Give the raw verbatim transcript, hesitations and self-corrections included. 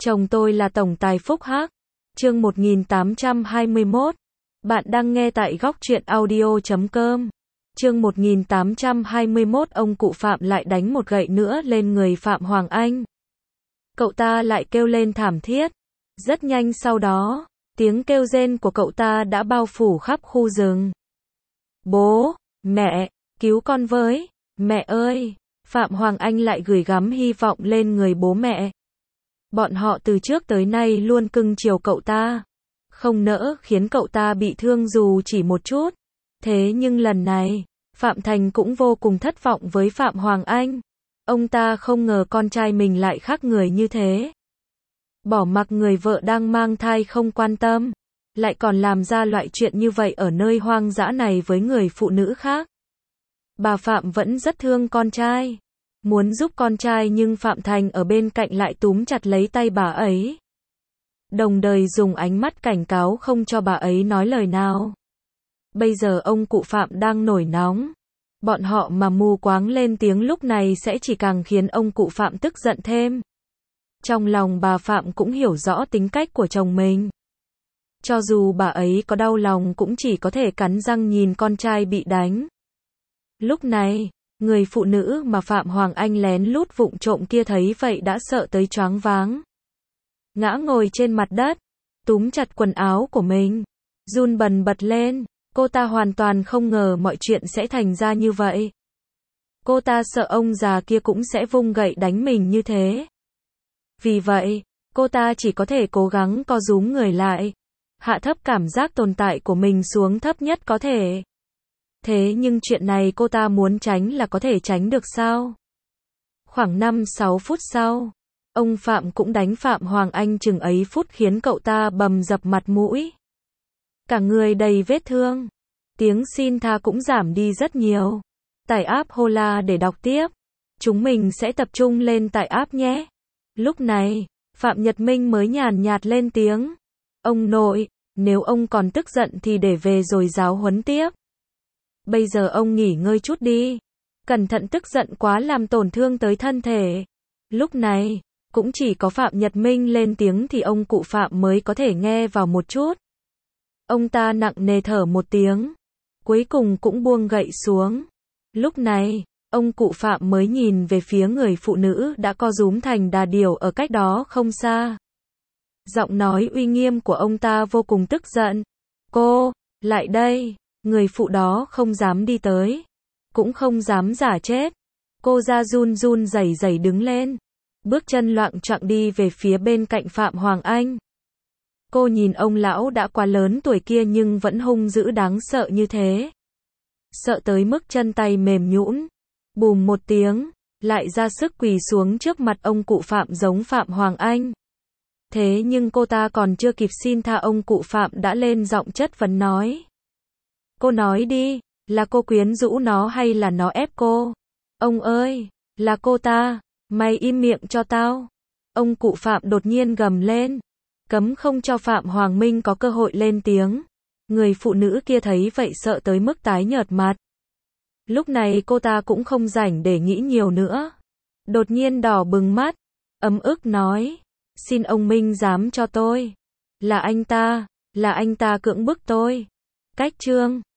Chồng tôi là tổng tài Phúc Hắc. Chương một nghìn tám trăm hai mươi mốt. Bạn đang nghe tại góc truyện audio chấm com. Chương một nghìn tám trăm hai mươi mốt. Ông cụ Phạm lại đánh một gậy nữa lên người Phạm Hoàng Anh. Cậu ta lại kêu lên thảm thiết. Rất nhanh sau đó, tiếng kêu rên của cậu ta đã bao phủ khắp khu rừng. Bố, mẹ, cứu con với, mẹ ơi. Phạm Hoàng Anh lại gửi gắm hy vọng lên người bố mẹ. Bọn họ từ trước tới nay luôn cưng chiều cậu ta, không nỡ khiến cậu ta bị thương dù chỉ một chút. Thế nhưng lần này, Phạm Thành cũng vô cùng thất vọng với Phạm Hoàng Anh. Ông ta không ngờ con trai mình lại khác người như thế. Bỏ mặc người vợ đang mang thai không quan tâm, lại còn làm ra loại chuyện như vậy ở nơi hoang dã này với người phụ nữ khác. Bà Phạm vẫn rất thương con trai, muốn giúp con trai, nhưng Phạm Thành ở bên cạnh lại túm chặt lấy tay bà ấy, đồng thời dùng ánh mắt cảnh cáo không cho bà ấy nói lời nào. Bây giờ ông cụ Phạm đang nổi nóng. Bọn họ mà mù quáng lên tiếng lúc này sẽ chỉ càng khiến ông cụ Phạm tức giận thêm. Trong lòng bà Phạm cũng hiểu rõ tính cách của chồng mình. Cho dù bà ấy có đau lòng cũng chỉ có thể cắn răng nhìn con trai bị đánh. Lúc này, người phụ nữ mà Phạm Hoàng Anh lén lút vụng trộm kia thấy vậy đã sợ tới choáng váng. Ngã ngồi trên mặt đất, túm chặt quần áo của mình, run bần bật lên. Cô ta hoàn toàn không ngờ mọi chuyện sẽ thành ra như vậy. Cô ta sợ ông già kia cũng sẽ vung gậy đánh mình như thế. Vì vậy, cô ta chỉ có thể cố gắng co rúm người lại, hạ thấp cảm giác tồn tại của mình xuống thấp nhất có thể. Thế nhưng chuyện này cô ta muốn tránh là có thể tránh được sao? Khoảng năm sáu phút sau, ông Phạm cũng đánh Phạm Hoàng Anh chừng ấy phút khiến cậu ta bầm dập mặt mũi. Cả người đầy vết thương. Tiếng xin tha cũng giảm đi rất nhiều. Tải app Hola để đọc tiếp. Chúng mình sẽ tập trung lên tải app nhé. Lúc này, Phạm Nhật Minh mới nhàn nhạt lên tiếng. Ông nội, nếu ông còn tức giận thì để về rồi giáo huấn tiếp. Bây giờ ông nghỉ ngơi chút đi. Cẩn thận tức giận quá làm tổn thương tới thân thể. Lúc này, cũng chỉ có Phạm Nhật Minh lên tiếng thì ông cụ Phạm mới có thể nghe vào một chút. Ông ta nặng nề thở một tiếng, cuối cùng cũng buông gậy xuống. Lúc này, ông cụ Phạm mới nhìn về phía người phụ nữ đã co rúm thành đà điểu ở cách đó không xa. Giọng nói uy nghiêm của ông ta vô cùng tức giận. Cô, lại đây. Người phụ đó không dám đi tới, cũng không dám giả chết. Cô ra run run rẩy rẩy đứng lên, bước chân loạng choạng đi về phía bên cạnh Phạm Hoàng Anh. Cô nhìn ông lão đã quá lớn tuổi kia nhưng vẫn hung dữ đáng sợ như thế. Sợ tới mức chân tay mềm nhũn. Bùm một tiếng, lại ra sức quỳ xuống trước mặt ông cụ Phạm giống Phạm Hoàng Anh. Thế nhưng cô ta còn chưa kịp xin tha, ông cụ Phạm đã lên giọng chất vấn nói. Cô nói đi, là cô quyến rũ nó hay là nó ép cô? Ông ơi, là cô ta, mày im miệng cho tao. Ông cụ Phạm đột nhiên gầm lên, cấm không cho Phạm Hoàng Minh có cơ hội lên tiếng. Người phụ nữ kia thấy vậy sợ tới mức tái nhợt mặt. Lúc này cô ta cũng không rảnh để nghĩ nhiều nữa. Đột nhiên đỏ bừng mắt, ấm ức nói, xin ông Minh giám cho tôi. Là anh ta, là anh ta cưỡng bức tôi. Cách chương